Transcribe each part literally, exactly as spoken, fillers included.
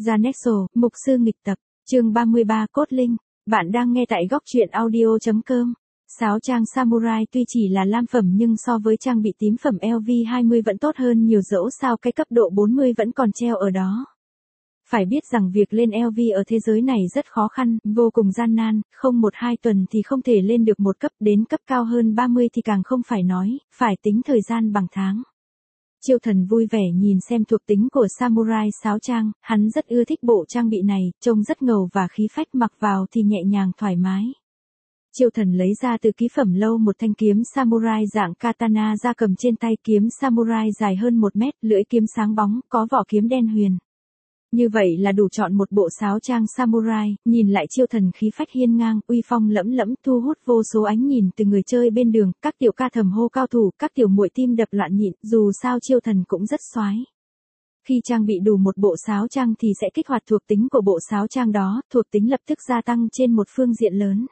Janexo, mục sư nghịch tập, chương ba mươi ba cốt linh. Bạn đang nghe tại góc truyện audio chấm com. Sáo trang samurai tuy chỉ là lam phẩm nhưng so với trang bị tím phẩm L V hai mươi vẫn tốt hơn nhiều, dẫu sao cái cấp độ bốn mươi vẫn còn treo ở đó. Phải biết rằng việc lên L V ở thế giới này rất khó khăn, vô cùng gian nan, không một hai tuần thì không thể lên được một cấp, đến cấp cao hơn ba mươi thì càng không phải nói, phải tính thời gian bằng tháng. Chiêu Thần vui vẻ nhìn xem thuộc tính của samurai sáo trang, hắn rất ưa thích bộ trang bị này, trông rất ngầu và khí phách, mặc vào thì nhẹ nhàng thoải mái. Chiêu Thần lấy ra từ ký phẩm lâu một thanh kiếm samurai dạng katana ra cầm trên tay, kiếm samurai dài hơn một mét, lưỡi kiếm sáng bóng, có vỏ kiếm đen huyền. Như vậy là đủ chọn một bộ sáo trang samurai, nhìn lại Chiêu Thần khí phách hiên ngang, uy phong lẫm lẫm, thu hút vô số ánh nhìn từ người chơi bên đường, các tiểu ca thầm hô cao thủ, các tiểu muội tim đập loạn nhịp, dù sao Chiêu Thần cũng rất xoái. Khi trang bị đủ một bộ sáo trang thì sẽ kích hoạt thuộc tính của bộ sáo trang đó, thuộc tính lập tức gia tăng trên một phương diện lớn.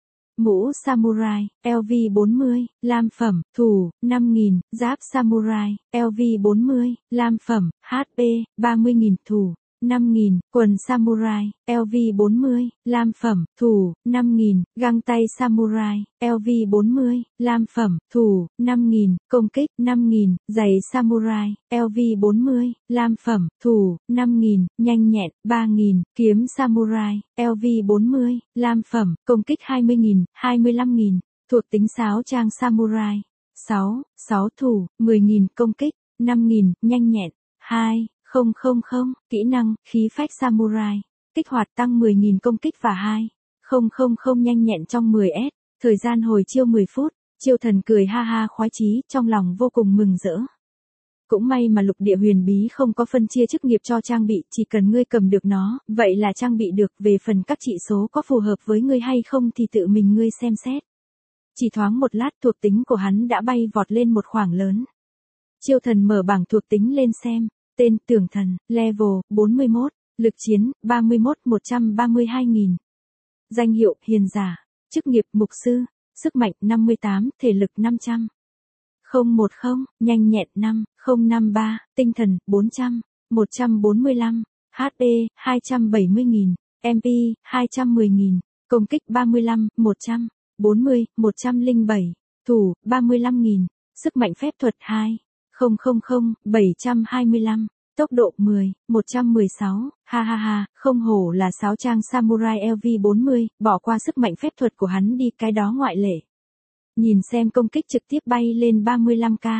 Mũ samurai, L V bốn mươi, lam phẩm, thủ, năm nghìn, giáp samurai, L V bốn mươi, lam phẩm, H P, ba mươi nghìn, thủ, năm nghìn, quần samurai, L V bốn mươi, lam phẩm, thủ, năm nghìn, găng tay samurai, L V bốn mươi, lam phẩm, thủ, năm nghìn, công kích, năm nghìn, giày samurai, L V bốn mươi, lam phẩm, thủ, năm nghìn, nhanh nhẹn, ba nghìn, kiếm samurai, L V bốn mươi, lam phẩm, công kích hai mươi nghìn, hai mươi lăm nghìn, thuộc tính sáo trang samurai, sáu, sáu thủ, mười nghìn, công kích, năm nghìn, nhanh nhẹn, hai. Không không không, kỹ năng, khí phách samurai, kích hoạt tăng mười nghìn công kích và hai. Không không không nhanh nhẹn trong mười S, thời gian hồi chiêu mười phút, Chiêu Thần cười ha ha khoái chí, trong lòng vô cùng mừng rỡ. Cũng may mà lục địa huyền bí không có phân chia chức nghiệp cho trang bị, chỉ cần ngươi cầm được nó, vậy là trang bị được, về phần các chỉ số có phù hợp với ngươi hay không thì tự mình ngươi xem xét. Chỉ thoáng một lát thuộc tính của hắn đã bay vọt lên một khoảng lớn. Chiêu Thần mở bảng thuộc tính lên xem. Tên, Tưởng Thần, level, bốn mươi mốt, lực chiến, ba mươi mốt, một trăm ba mươi hai nghìn. Danh hiệu, Hiền Giả, chức nghiệp, mục sư, sức mạnh, năm mươi tám, thể lực, năm trăm. không một không, nhanh nhẹn, năm, không năm ba, tinh thần, bốn trăm, một trăm bốn mươi lăm, H P, hai trăm bảy mươi nghìn, M P, hai trăm mười nghìn, công kích, ba mươi lăm, một trăm, bốn mươi, một trăm lẻ bảy, thủ, ba mươi lăm nghìn, sức mạnh phép thuật, hai. không không không, bảy trăm hai mươi lăm, tốc độ mười, một trăm mười sáu, ha ha ha, không hổ là sáo trang samurai L V bốn mươi, bỏ qua sức mạnh phép thuật của hắn đi, cái đó ngoại lệ. Nhìn xem công kích trực tiếp bay lên ba mươi lăm k.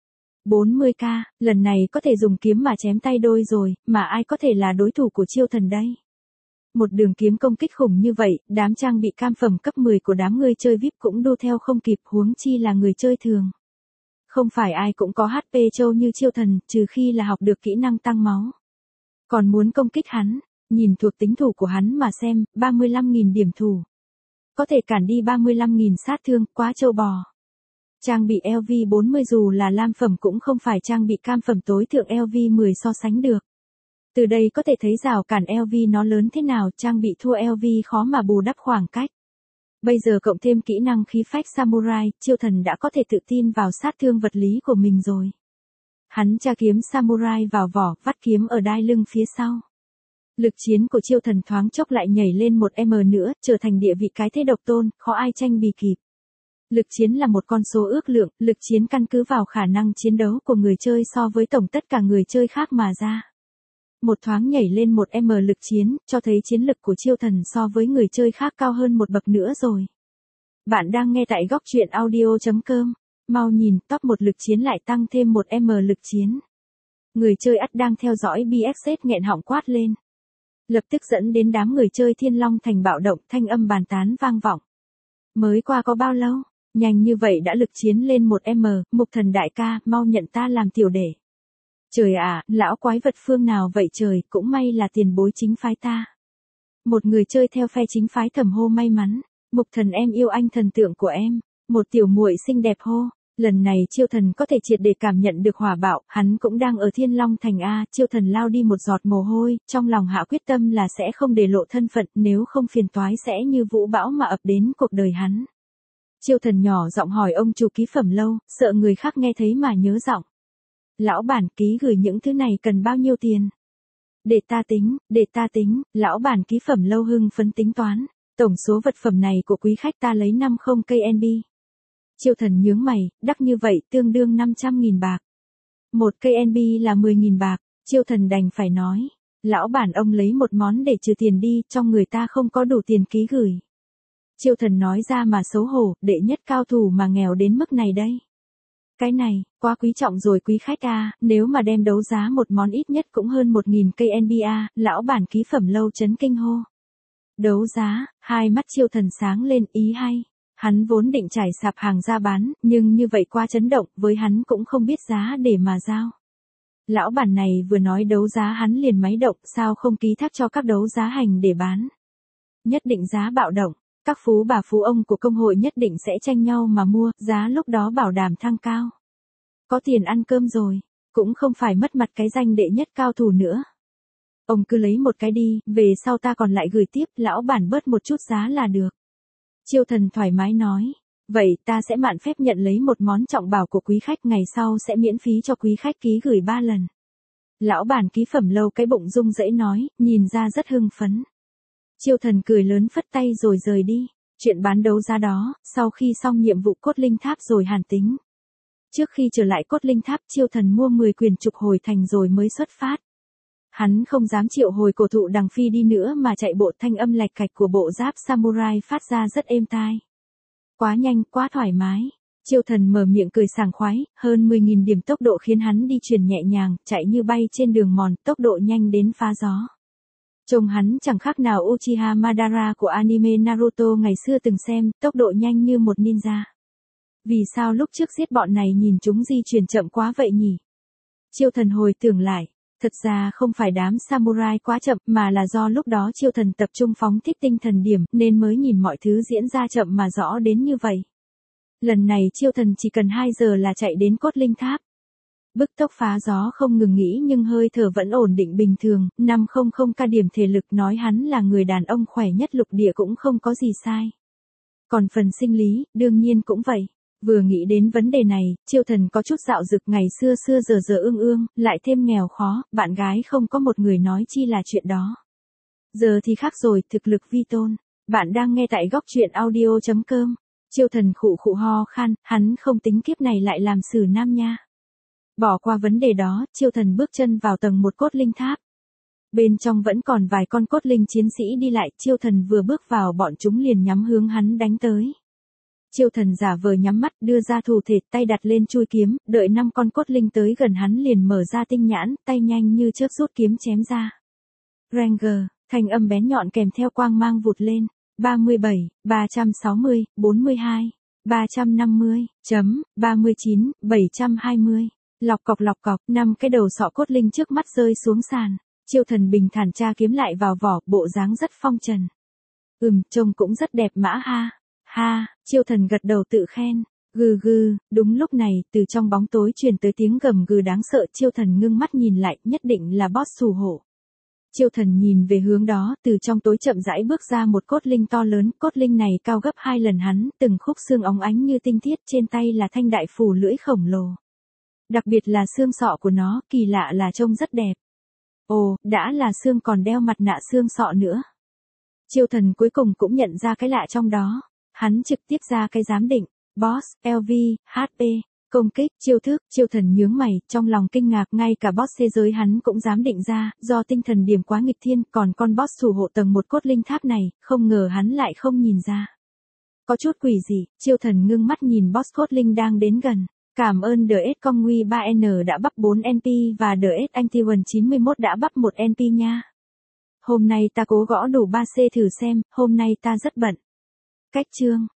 bốn mươi k, lần này có thể dùng kiếm mà chém tay đôi rồi, mà ai có thể là đối thủ của Chiêu Thần đây. Một đường kiếm công kích khủng như vậy, đám trang bị cam phẩm cấp mười của đám người chơi vi ai pi cũng đua theo không kịp, huống chi là người chơi thường. Không phải ai cũng có H P trâu như Chiêu Thần, trừ khi là học được kỹ năng tăng máu. Còn muốn công kích hắn, nhìn thuộc tính thủ của hắn mà xem, ba mươi lăm nghìn điểm thủ. Có thể cản đi ba mươi lăm nghìn sát thương, quá trâu bò. Trang bị L V bốn mươi dù là lam phẩm cũng không phải trang bị cam phẩm tối thượng L V mười so sánh được. Từ đây có thể thấy rào cản L V nó lớn thế nào, trang bị thua L V khó mà bù đắp khoảng cách. Bây giờ cộng thêm kỹ năng khí phách samurai, Chiêu Thần đã có thể tự tin vào sát thương vật lý của mình rồi. Hắn tra kiếm samurai vào vỏ, vắt kiếm ở đai lưng phía sau. Lực chiến của Chiêu Thần thoáng chốc lại nhảy lên một M nữa, trở thành địa vị cái thế độc tôn, khó ai tranh bì kịp. Lực chiến là một con số ước lượng, lực chiến căn cứ vào khả năng chiến đấu của người chơi so với tổng tất cả người chơi khác mà ra. Một thoáng nhảy lên một M lực chiến, cho thấy chiến lực của Chiêu Thần so với người chơi khác cao hơn một bậc nữa rồi. Bạn đang nghe tại góc truyện audio chấm com. Mau nhìn, top một lực chiến lại tăng thêm một M lực chiến. Người chơi ắt đang theo dõi B X Z nghẹn họng quát lên. Lập tức dẫn đến đám người chơi Thiên Long Thành bạo động, thanh âm bàn tán vang vọng. Mới qua có bao lâu, nhanh như vậy đã lực chiến lên một M, Mục Thần đại ca, mau nhận ta làm tiểu đệ. Trời ạ, lão quái vật phương nào vậy trời, cũng may là tiền bối chính phái ta. Một người chơi theo phe chính phái thầm hô may mắn, Mục Thần em yêu anh thần tượng của em, một tiểu muội xinh đẹp hô. Lần này Chiêu Thần có thể triệt để cảm nhận được hỏa bạo, hắn cũng đang ở Thiên Long Thành A, Chiêu Thần lao đi một giọt mồ hôi, trong lòng hạ quyết tâm là sẽ không để lộ thân phận, nếu không phiền toái sẽ như vũ bão mà ập đến cuộc đời hắn. Chiêu Thần nhỏ giọng hỏi ông chủ ký phẩm lâu, sợ người khác nghe thấy mà nhớ giọng. Lão bản, ký gửi những thứ này cần bao nhiêu tiền? Để ta tính, để ta tính, lão bản ký phẩm Lâu hưng phấn tính toán. Tổng số vật phẩm này của quý khách ta lấy năm mươi cây en bê. Chiêu Thần nhướng mày, đắt như vậy tương đương năm trăm nghìn bạc. Một cây en bê là mười nghìn bạc, Chiêu Thần đành phải nói. Lão bản ông lấy một món để trừ tiền đi, trong người ta không có đủ tiền ký gửi. Chiêu Thần nói ra mà xấu hổ, đệ nhất cao thủ mà nghèo đến mức này đây. Cái này, quá quý trọng rồi quý khách à, nếu mà đem đấu giá một món ít nhất cũng hơn một nghìn cây en bê à, lão bản ký phẩm Lâu chấn kinh hô. Đấu giá, hai mắt Chiêu Thần sáng lên, ý hay. Hắn vốn định trải sạp hàng ra bán, nhưng như vậy quá chấn động, với hắn cũng không biết giá để mà giao. Lão bản này vừa nói đấu giá hắn liền máy động, sao không ký thác cho các đấu giá hành để bán. Nhất định giá bạo động, các phú bà phú ông của công hội nhất định sẽ tranh nhau mà mua, giá lúc đó bảo đảm thăng cao. Có tiền ăn cơm rồi, cũng không phải mất mặt cái danh đệ nhất cao thủ nữa. Ông cứ lấy một cái đi, về sau ta còn lại gửi tiếp, lão bản bớt một chút giá là được. Chiêu Thần thoải mái nói, vậy ta sẽ mạn phép nhận lấy một món trọng bảo của quý khách, ngày sau sẽ miễn phí cho quý khách ký gửi ba lần. Lão bản ký phẩm Lâu cái bụng rung rẩy nói, nhìn ra rất hưng phấn. Chiêu Thần cười lớn phất tay rồi rời đi, chuyện bán đấu giá đó, sau khi xong nhiệm vụ cốt linh tháp rồi hàn tính. Trước khi trở lại cốt linh tháp, Chiêu Thần mua mười quyền trục hồi thành rồi mới xuất phát. Hắn không dám triệu hồi cổ thụ đằng phi đi nữa mà chạy bộ, thanh âm lạch cạch của bộ giáp samurai phát ra rất êm tai. Quá nhanh, quá thoải mái. Chiêu Thần mở miệng cười sảng khoái, hơn mười nghìn điểm tốc độ khiến hắn đi chuyển nhẹ nhàng, chạy như bay trên đường mòn, tốc độ nhanh đến phá gió. Trông hắn chẳng khác nào Uchiha Madara của anime Naruto ngày xưa từng xem, tốc độ nhanh như một ninja. Vì sao lúc trước giết bọn này nhìn chúng di chuyển chậm quá vậy nhỉ? Chiêu Thần hồi tưởng lại. Thật ra không phải đám samurai quá chậm, mà là do lúc đó Chiêu Thần tập trung phóng thích tinh thần điểm, nên mới nhìn mọi thứ diễn ra chậm mà rõ đến như vậy. Lần này Chiêu Thần chỉ cần hai giờ là chạy đến cốt linh tháp. Bức tốc phá gió không ngừng nghỉ nhưng hơi thở vẫn ổn định bình thường, năm trăm ca điểm thể lực, nói hắn là người đàn ông khỏe nhất lục địa cũng không có gì sai. Còn phần sinh lý, đương nhiên cũng vậy. Vừa nghĩ đến vấn đề này, Chiêu Thần có chút dạo dực, ngày xưa xưa giờ giờ ương ương, lại thêm nghèo khó, bạn gái không có một người nói chi là chuyện đó. Giờ thì khác rồi, thực lực vi tôn. Bạn đang nghe tại góc truyện audio chấm com. Chiêu Thần khụ khụ ho khan, hắn không tính kiếp này lại làm xử nam nha. Bỏ qua vấn đề đó, Chiêu Thần bước chân vào tầng một cốt linh tháp. Bên trong vẫn còn vài con cốt linh chiến sĩ đi lại, Chiêu Thần vừa bước vào bọn chúng liền nhắm hướng hắn đánh tới. Chiêu Thần giả vờ nhắm mắt, đưa ra thủ thể, tay đặt lên chuôi kiếm, đợi năm con cốt linh tới gần hắn liền mở ra tinh nhãn, tay nhanh như chớp rút kiếm chém ra. Ranger, thanh âm bén nhọn kèm theo quang mang vụt lên. ba mươi bảy, ba trăm sáu mươi, bốn mươi hai, ba trăm năm mươi, chấm, ba mươi chín, bảy trăm hai mươi. Lọc cọc lọc cọc, năm cái đầu sọ cốt linh trước mắt rơi xuống sàn. Chiêu Thần bình thản tra kiếm lại vào vỏ, bộ dáng rất phong trần. Ừm, trông cũng rất đẹp mã ha. Ha, Chiêu Thần gật đầu tự khen. Gừ gừ, đúng lúc này, từ trong bóng tối truyền tới tiếng gầm gừ đáng sợ, Chiêu Thần ngưng mắt nhìn lại, nhất định là boss xù hổ. Chiêu Thần nhìn về hướng đó, từ trong tối chậm rãi bước ra một cốt linh to lớn, cốt linh này cao gấp hai lần hắn, từng khúc xương óng ánh như tinh thiết, trên tay là thanh đại phù lưỡi khổng lồ. Đặc biệt là xương sọ của nó, kỳ lạ là trông rất đẹp. Ồ, đã là xương còn đeo mặt nạ xương sọ nữa. Chiêu Thần cuối cùng cũng nhận ra cái lạ trong đó. Hắn trực tiếp ra cái giám định, boss, lờ vê, hát pê, công kích, chiêu thức, Chiêu Thần nhướng mày, trong lòng kinh ngạc, ngay cả boss thế giới hắn cũng dám định ra, do tinh thần điểm quá nghịch thiên, còn con boss thủ hộ tầng một cốt linh tháp này, không ngờ hắn lại không nhìn ra. Có chút quỷ gì, Chiêu Thần ngưng mắt nhìn boss cốt linh đang đến gần. Cảm ơn đê ét Conwy ba N đã bắp bốn en pê và đê ét Antiwan chín mươi mốt đã bắp một en pê nha. Hôm nay ta cố gõ đủ ba C thử xem, hôm nay ta rất bận. Cách chương